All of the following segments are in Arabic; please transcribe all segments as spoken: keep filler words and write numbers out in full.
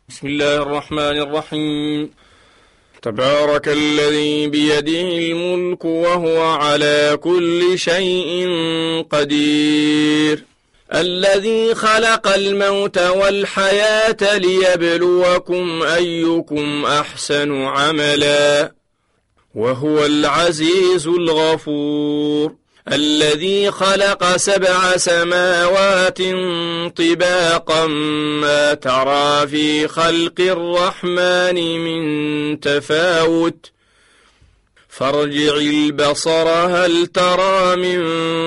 بسم الله الرحمن الرحيم. تبارك الذي بيده الملك وهو على كل شيء قدير، الذي خلق الموت والحياة ليبلوكم أيكم أحسن عملا وهو العزيز الغفور، الذي خلق سبع سماوات طباقا ما ترى في خلق الرحمن من تفاوت فارجع البصر هل ترى من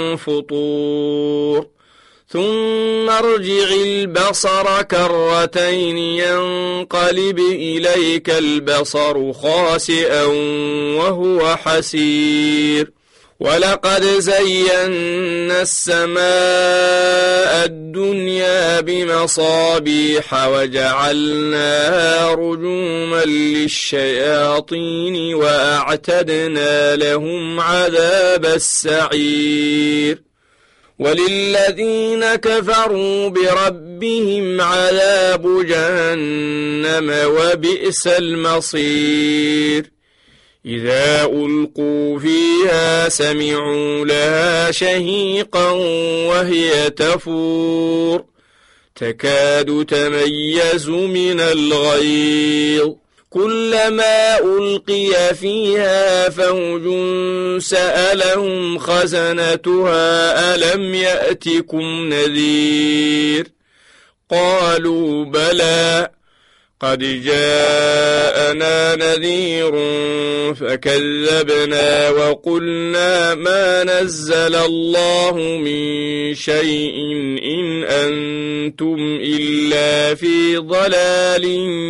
فطور ثم ارجع البصر كرتين ينقلب إليك البصر خاسئا وهو حسير، ولقد زينا السماء الدنيا بمصابيح وجعلناها رجوما للشياطين وأعتدنا لهم عذاب السعير، وللذين كفروا بربهم عذاب جهنم وبئس المصير، إذا ألقوا فيها سمعوا لها شهيقا وهي تفور تكاد تميز من الغيظ، كلما ألقي فيها فوج سألهم خزنتها ألم يأتكم نذير، قالوا بلى قد جاءنا نذير فكذبنا وقلنا ما نزل الله من شيء إن أنتم إلا في ضلال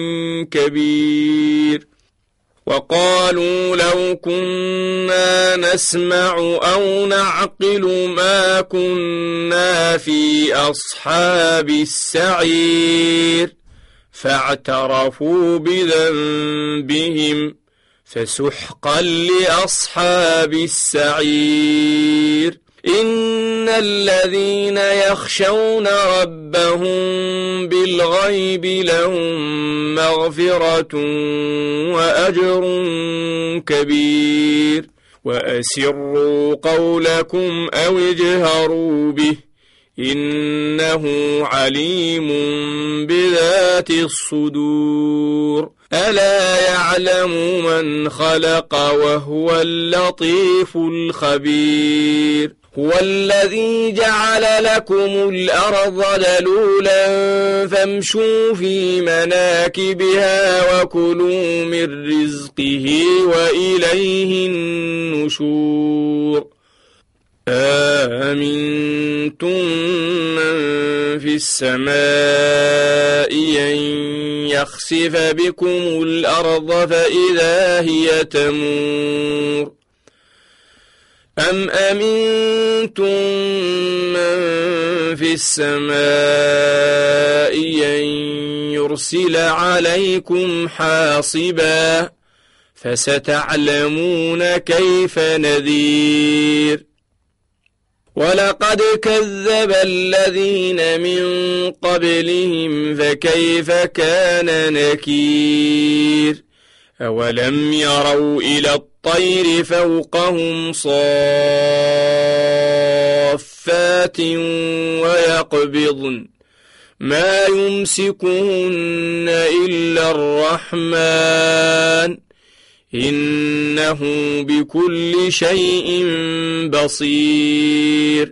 كبير، وقالوا لو كنا نسمع أو نعقل ما كنا في أصحاب السعير، فاعترفوا بذنبهم فسحقا لأصحاب السعير، إن الذين يخشون ربهم بالغيب لهم مغفرة وأجر كبير، وأسروا قولكم أو اجهروا به إنه عليم بذات الصدور، ألا يعلم من خلق وهو اللطيف الخبير، هو الذي جعل لكم الأرض ذلولا فامشوا في مناكبها وكلوا من رزقه وإليه النشور، آمنتم من في السماء أن يخسف بكم الأرض فإذا هي تمور، أم أمنتم من في السماء أن يرسل عليكم حاصبا فستعلمون كيف نذير، ولقد كذب الذين من قبلهم فكيف كان نكير، أولم يروا إلى الطير فوقهم صافات ويقبضن ما يمسكهن إلا الرحمن إنه بكل شيء بصير،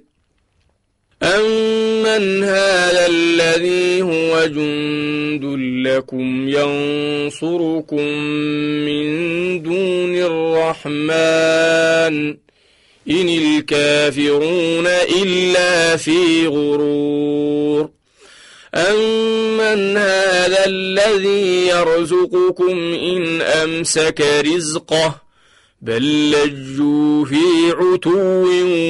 أمن هذا الذي هو جند لكم ينصركم من دون الرحمن إن الكافرون إلا في غرور، أمن هذا الذي يرزقكم إن أمسك رزقه بل لجوا في عتو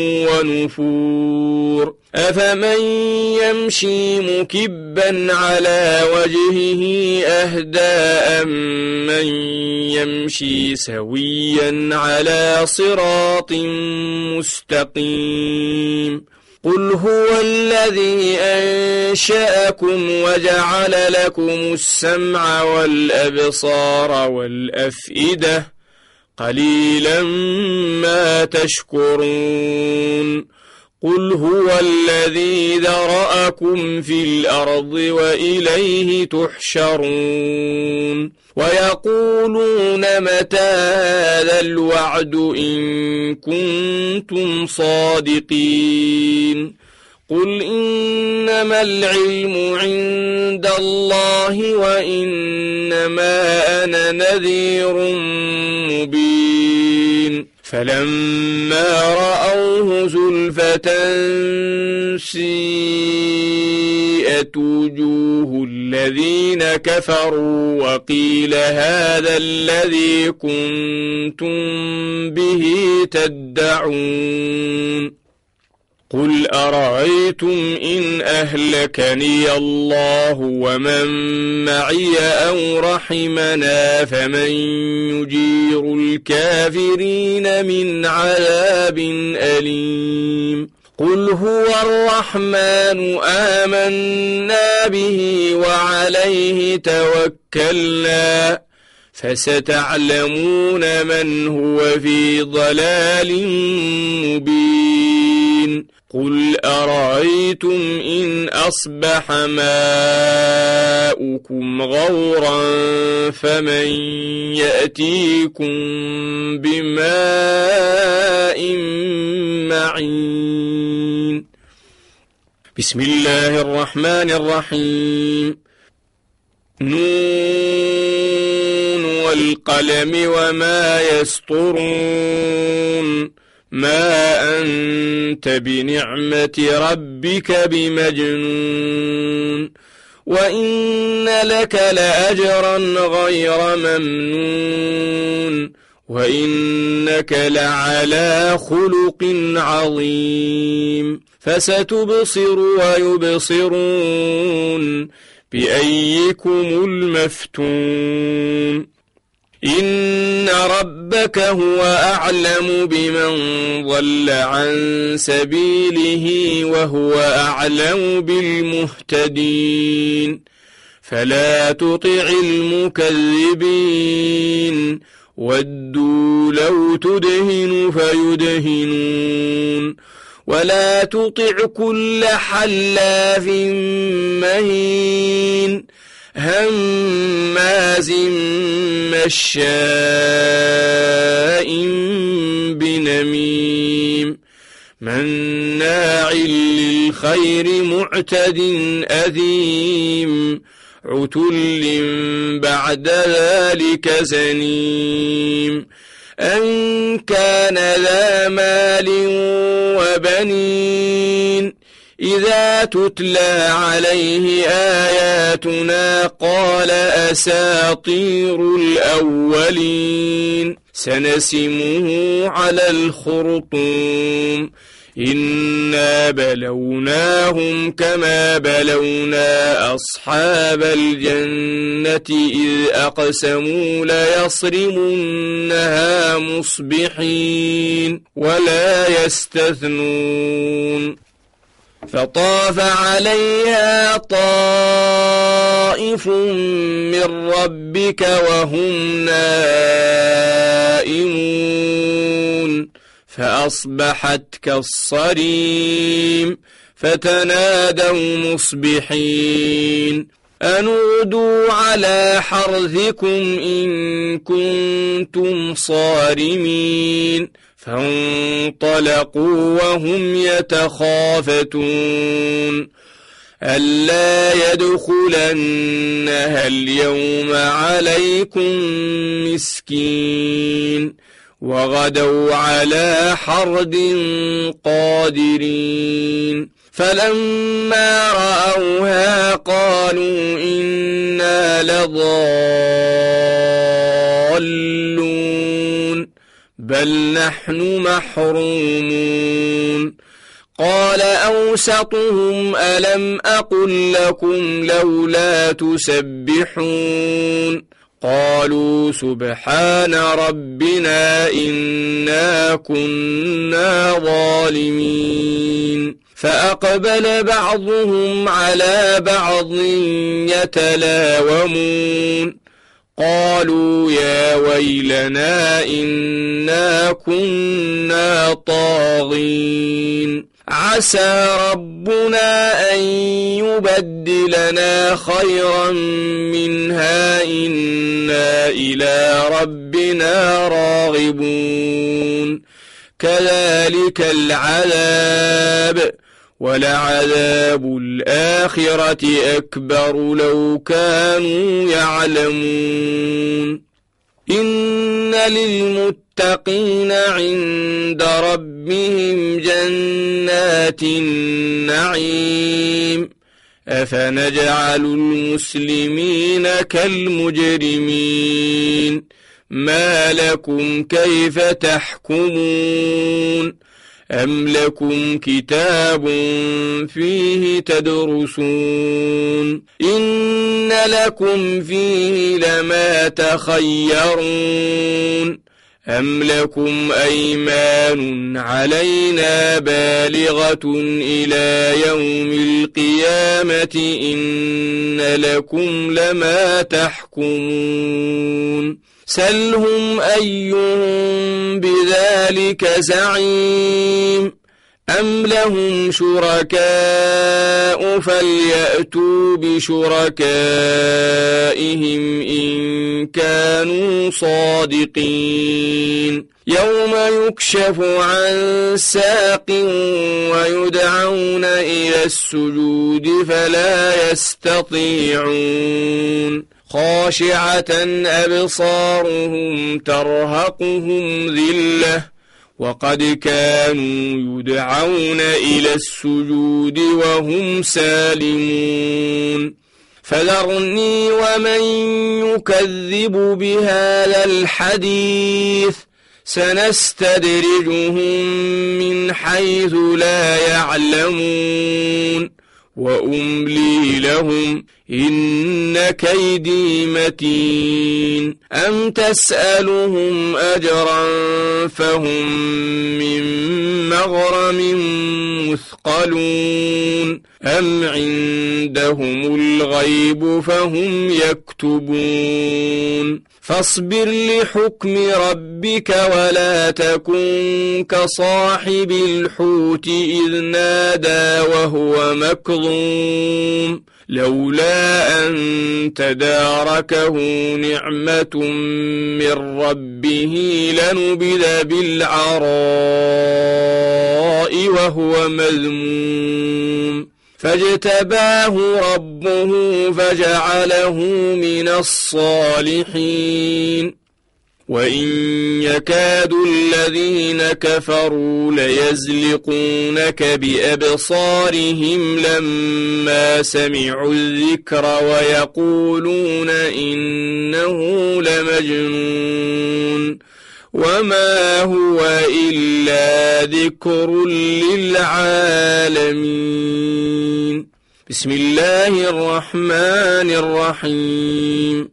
ونفور، أفمن يمشي مكبا على وجهه أهدى أمن يمشي سويا على صراط مستقيم، قل هو الذي أنشأكم وجعل لكم السمع والأبصار والأفئدة قليلا ما تشكرون قل هو الذي ذرأكم في الأرض وإليه تحشرون ويقولون متى هذا الوعد إن كنتم صادقين قل إنما العلم عند الله وإنما أنا نذير مبين فلما رأوه زلفة سيئت وجوه الذين كفروا وقيل هذا الذي كنتم به تدعون قل أرأيتم إن أهلكني الله ومن معي أو رحمنا فمن يجير الكافرين من عذاب أليم قل هو الرحمن آمنا به وعليه توكلنا فستعلمون من هو في ضلال مبين قل أرأيتم إن أصبح ماؤكم غورا فمن يأتيكم بماء معين بسم الله الرحمن الرحيم نون والقلم وما يسطرون ما أنت بنعمة ربك بمجنون وإن لك لأجرا غير ممنون وإنك لعلى خلق عظيم فستبصر ويبصرون بأيكم المفتون إن ربك هو أعلم بمن ضل عن سبيله وهو أعلم بالمهتدين فلا تطع المكذبين ودوا لو تدهن فيدهنون ولا تطع كل حلاف مهين هماز مشاء بنميم مناع للخير معتد أثيم عتل بعد ذلك زنيم أن كان ذا مال وبنين إذا تتلى عليه آياتنا قال أساطير الأولين سنسمه على الخرطوم إنا بلوناهم كما بلونا أصحاب الجنة إذ أقسموا ليصرمنها مصبحين ولا يستثنون فطاف عليها طائف من ربك وهم نائمون فأصبحت كالصريم فتنادوا مصبحين أن اغدوا على حرثكم إن كنتم صارمين فانطلقوا وهم يتخافتون ألا يدخلنها اليوم عليكم مسكين وغدوا على حرد قادرين فلما رأوها قالوا إنا لضالون بل نحن محرومون قال أوسطهم ألم أقل لكم لولا تسبحون قالوا سبحان ربنا إنا كنا ظالمين فأقبل بعضهم على بعض يتلاومون قالوا يا ويلنا إنا كنا طاغين عسى ربنا أن يبدلنا خيرا منها إنا إلى ربنا راغبون كذلك العذاب ولعذاب الآخرة أكبر لو كانوا يعلمون إن للمتقين عند ربهم جنات النعيم أفنجعل المسلمين كالمجرمين ما لكم كيف تحكمون أم لكم كتاب فيه تدرسون إن لكم فيه لما تخيرون أم لكم أيمان علينا بالغة إلى يوم القيامة إن لكم لما تحكمون سلهم أيهم بذلك زعيم أم لهم شركاء فليأتوا بشركائهم إن كانوا صادقين يوم يكشف عن ساق ويدعون إلى السجود فلا يستطيعون خاشعة أبصارهم ترهقهم ذلة وقد كانوا يدعون إلى السجود وهم سالمون فذرني ومن يكذب بهذا الحديث سنستدرجهم من حيث لا يعلمون وأملي لهم إن كيدي متين أم تسألهم أجرا فهم من مغرم مثقلون أم عندهم الغيب فهم يكتبون فاصبر لحكم ربك ولا تكن كصاحب الحوت إذ نادى وهو مكظوم لولا أن تداركه نعمة من ربه لنبذ بالعراء وهو مذموم فاجتباه ربه فجعله من الصالحين وإن يكاد الذين كفروا ليزلقونك بأبصارهم لما سمعوا الذكر ويقولون إنه لمجنون وما هو إلا ذكر للعالمين بسم الله الرحمن الرحيم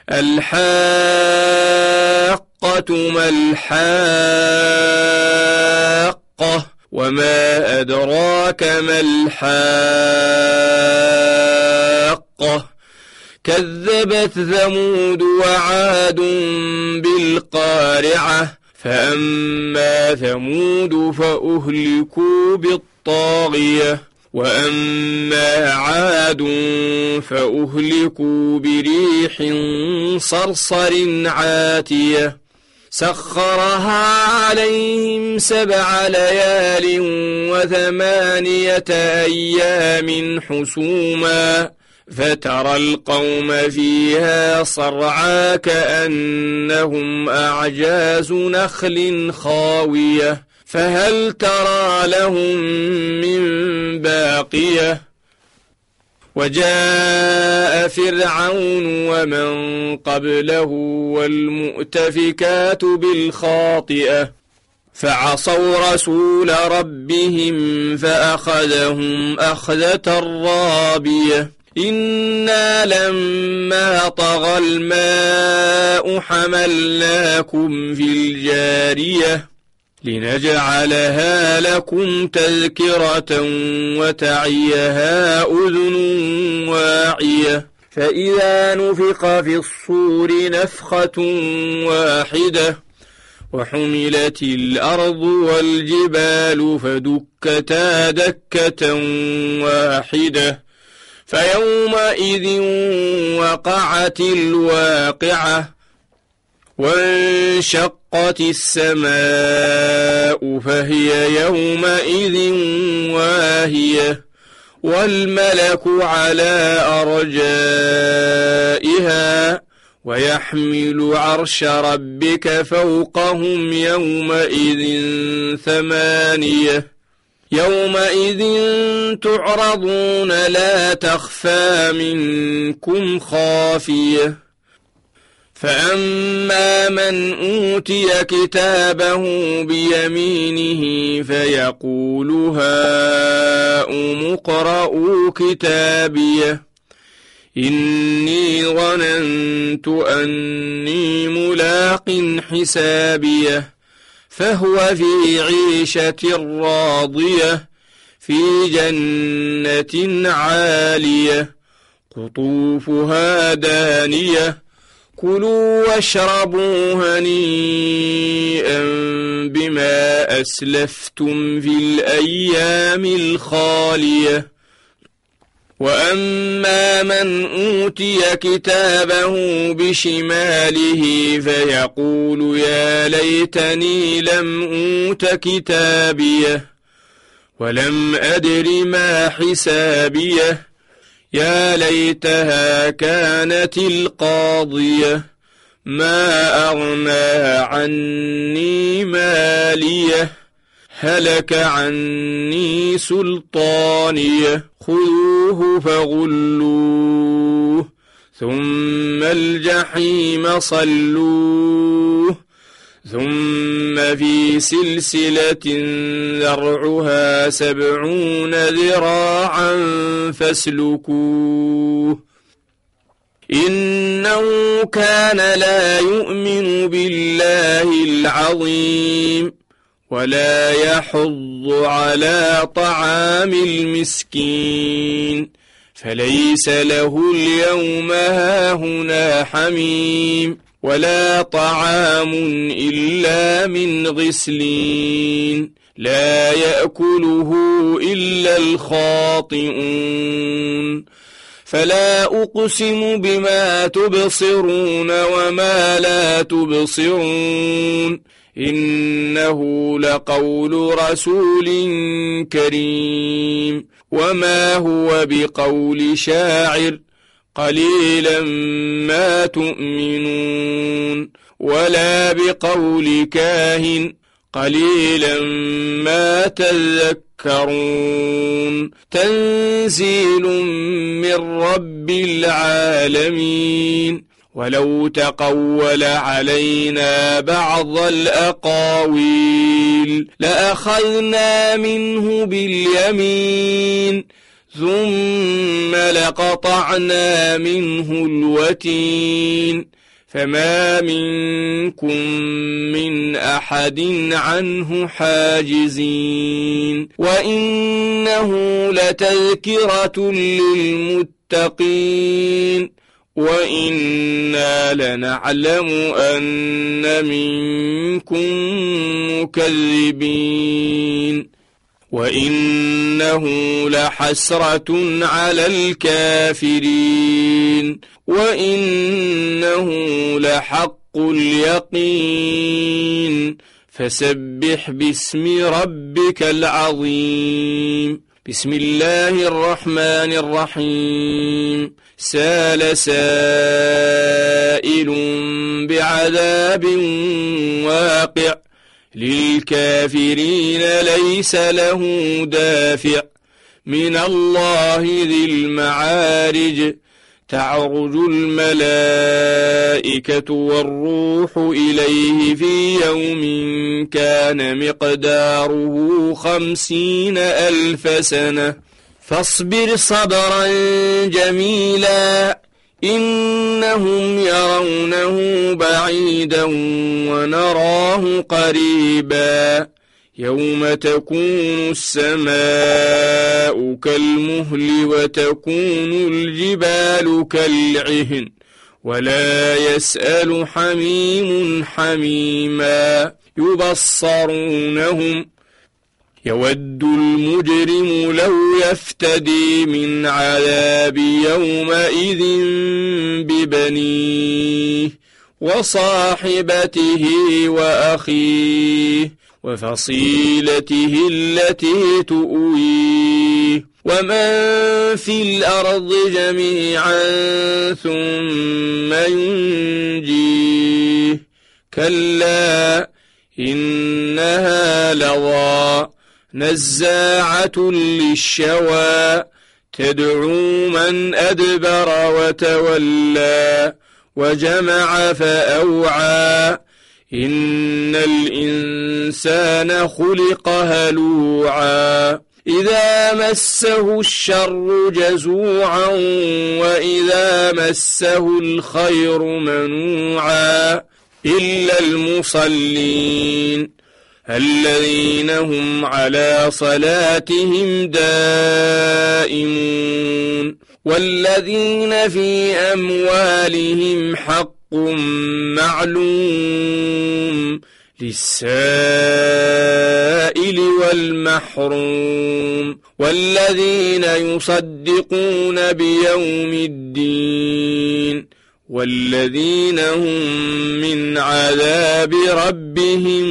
الحاقة ما الحاقة وما أدراك ما الحاقة كذبت ثمود وعاد بالقارعة فأما ثمود فأهلكوا بالطاغية وأما عاد فأهلكوا بريح صرصر عاتية سخرها عليهم سبع ليال وثمانية أيام حسوما فترى القوم فيها صرعى كأنهم أعجاز نخل خاوية فهل ترى لهم من باقية وجاء فرعون ومن قبله والمؤتفكات بالخاطئة فعصوا رسول ربهم فأخذهم أخذة رابية إنا لما طغى الماء حملناكم في الجارية لنجعلها لكم تذكرة وتعيها أذن واعية فإذا نفخ في الصور نفخة واحدة وحملت الأرض والجبال فدكتا دكة واحدة فيومئذ وقعت الواقعة وانشقت السماء فهي يومئذ واهية والملك على أرجائها ويحمل عرش ربك فوقهم يومئذ ثمانية يومئذ تعرضون لا تخفى منكم خافية فأما من أوتي كتابه بيمينه فيقول هاؤم اقرءوا كتابيه إني ظننت أني ملاق حسابيه فهو في عيشة راضية في جنة عالية قطوفها دانية كلوا واشربوا هنيئا بما أسلفتم في الأيام الخالية وأما من أوتي كتابه بشماله فيقول يا ليتني لم أوت كتابيه ولم أدر ما حسابيه يا ليتها كانت القاضية ما أغنى عني ماليه هلك عني سلطانيه خذوه فغلوه ثم الجحيم صلوه ثم في سلسلة ذرعها سبعون ذراعا فاسلكوه إنه كان لا يؤمن بالله العظيم ولا يحض على طعام المسكين فليس له اليوم هاهنا حميم ولا طعام إلا من غسلين لا يأكله إلا الخاطئون فلا أقسم بما تبصرون وما لا تبصرون إنه لقول رسول كريم وما هو بقول شاعر قليلا ما تؤمنون ولا بقول كاهن قليلا ما تذكرون تنزيل من رب العالمين ولو تقول علينا بعض الأقاويل لأخذنا منه باليمين ثم لقطعنا منه الوتين فما منكم من أحد عنه حاجزين وإنه لتذكرة للمتقين وإنا لنعلم أن منكم مكذبين وإنه لحسرة على الكافرين وإنه لحق اليقين فسبح باسم ربك العظيم بسم الله الرحمن الرحيم سال سائل بعذاب واقع للكافرين ليس له دافع من الله ذي المعارج تعرج الملائكة والروح إليه في يوم كان مقداره خمسين ألف سنة فاصبر صبرا جميلا إنهم يرونه بعيدا ونراه قريبا يوم تكون السماء كالمهل وتكون الجبال كالعهن ولا يسأل حميم حميما يبصرونهم يود المجرم لو يفتدي من عذاب يومئذ ببنيه وصاحبته وأخيه وفصيلته التي تؤويه ومن في الأرض جميعا ثم ينجيه كلا إنها لظى نزاعة للشوى تدعو من أدبر وتولى وجمع فأوعى إن الإنسان خلق هلوعا إذا مسه الشر جزوعا وإذا مسه الخير منوعا إلا المصلين الذين هم على صلاتهم دائمون والذين في أموالهم حق معلوم للسائل والمحروم والذين يصدقون بيوم الدين والذين هم من عذاب ربهم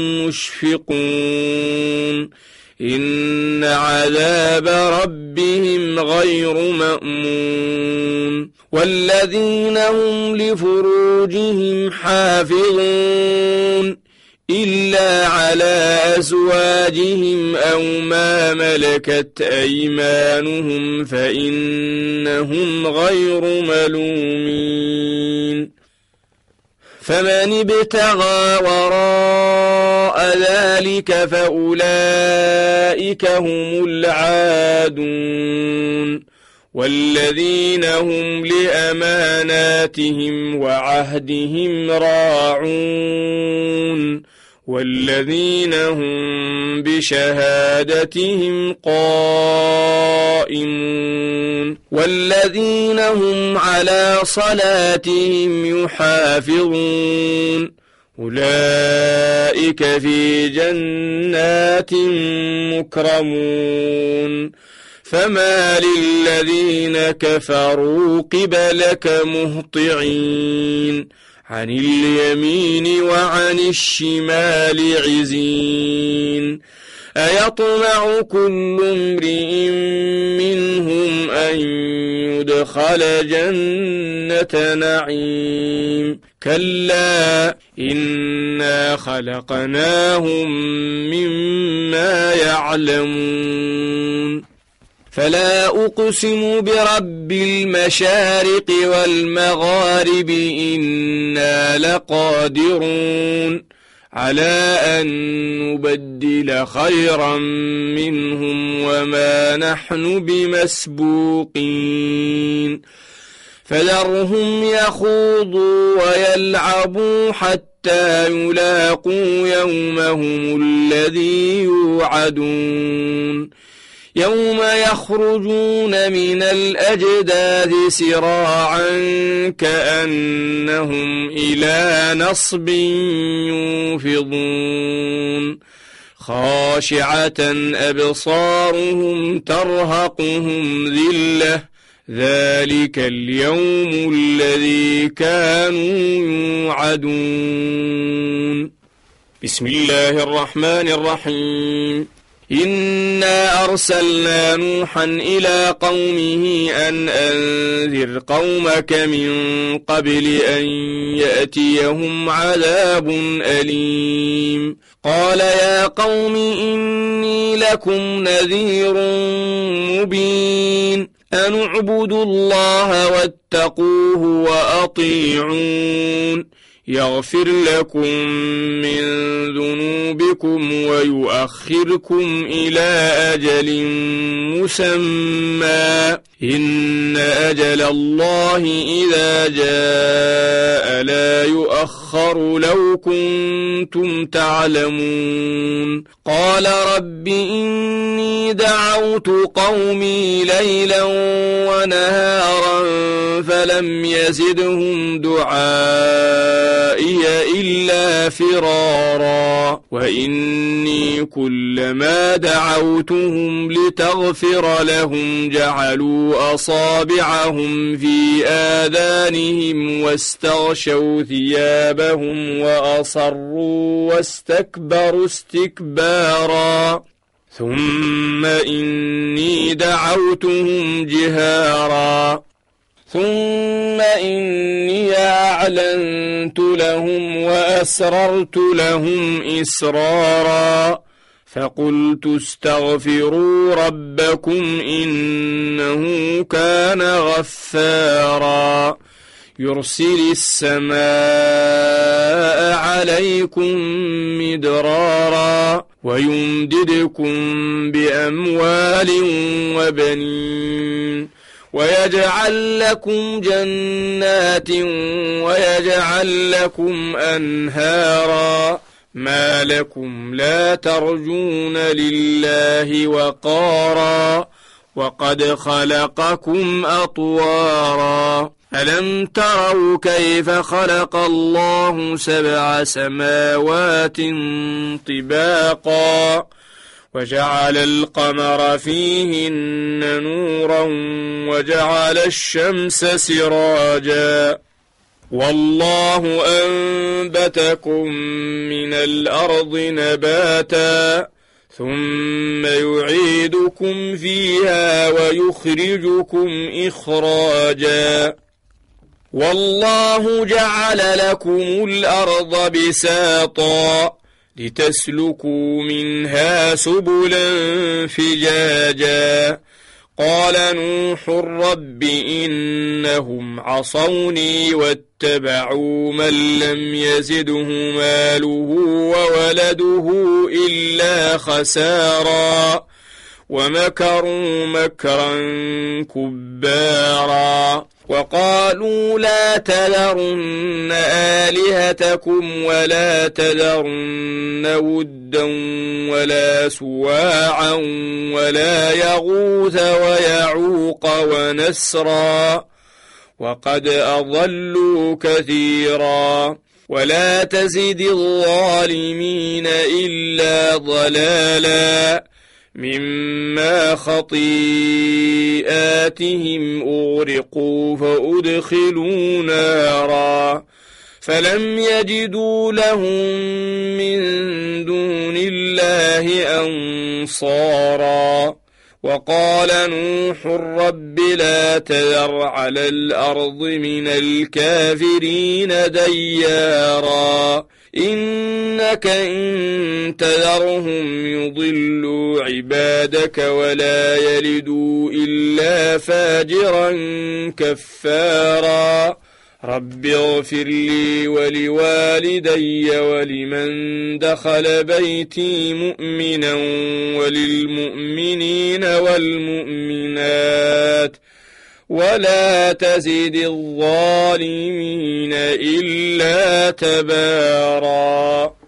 مشفقون إن عذاب ربهم غير مأمون والذين هم لفروجهم حافظون إلا على أزواجهم أو ما ملكت أيمانهم فإنهم غير ملومين فمن ابتغى وراء ذلك فأولئك هم العادون والذين هم لأماناتهم وعهدهم راعون والذين هم بشهادتهم قائمون والذين هم على صلاتهم يحافظون أولئك في جنات مكرمون فما للذين كفروا قبلك مهطعين عن اليمين وعن الشمال عزين أيطمع كل امرئ منهم أن يدخل جنة نعيم كلا إنا خلقناهم مما يعلمون فلا أقسم برب المشارق والمغارب إنا لقادرون على أن نبدل خيرا منهم وما نحن بمسبوقين فذرهم يخوضوا ويلعبوا حتى يلاقوا يومهم الذي يوعدون يوم يخرجون من الأجداث سراعا كأنهم إلى نصب يوفضون خاشعة أبصارهم ترهقهم ذلة ذلك اليوم الذي كانوا يوعدون بسم الله الرحمن الرحيم إنا أرسلنا نوحا إلى قومه أن أنذر قومك من قبل أن يأتيهم عذاب أليم قال يا قوم إني لكم نذير مبين أن اعبدوا الله واتقوه وأطيعون يغفر لكم من ذنوبكم ويؤخركم إلى أجل مسمى إن أجل الله إذا جاء لا يؤخر لو كنتم تعلمون قال رب إني دعوت قومي ليلا ونهارا فلم يزدهم دعائي إلا فرارا وإني كلما دعوتهم لتغفر لهم جعلوا أصابعهم في آذانهم واستغشوا ثيابهم وأصروا واستكبروا استكبارا ثم إني دعوتهم جهارا ثم إني أعلنت لهم وأسررت لهم إسرارا فقلت استغفروا ربكم إنه كان غفارا يرسل السماء عليكم مدرارا ويمددكم بأموال وبنين ويجعل لكم جنات ويجعل لكم أنهارا ما لكم لا ترجون لله وقارا وقد خلقكم أطوارا ألم تروا كيف خلق الله سبع سماوات طباقا وجعل القمر فيهن نورا وجعل الشمس سراجا والله أنبتكم من الأرض نباتا ثم يعيدكم فيها ويخرجكم إخراجا والله جعل لكم الأرض بساطا لتسلكوا منها سبلا فجاجا قال نوح رب إنهم عصوني واتبعوا من لم يزده ماله وولده إلا خسارا ومكروا مكرا كبارا وقالوا لا تذرن آلهتكم ولا تذرن ودا ولا سواعا ولا يغوث ويعوق ونسرا وقد أضلوا كثيرا ولا تزد الظالمين إلا ضلالا مما خطيئاتهم أغرقوا فأدخلوا نارا فلم يجدوا لهم من دون الله أنصارا وقال نوح رب لا تذر على الأرض من الكافرين ديارا إنك إن تذرهم يضلوا عبادك ولا يلدوا إلا فاجرا كفارا رب اغفر لي ولوالدي ولمن دخل بيتي مؤمنا وللمؤمنين والمؤمنات ولا تزد الظالمين إلا تبارا.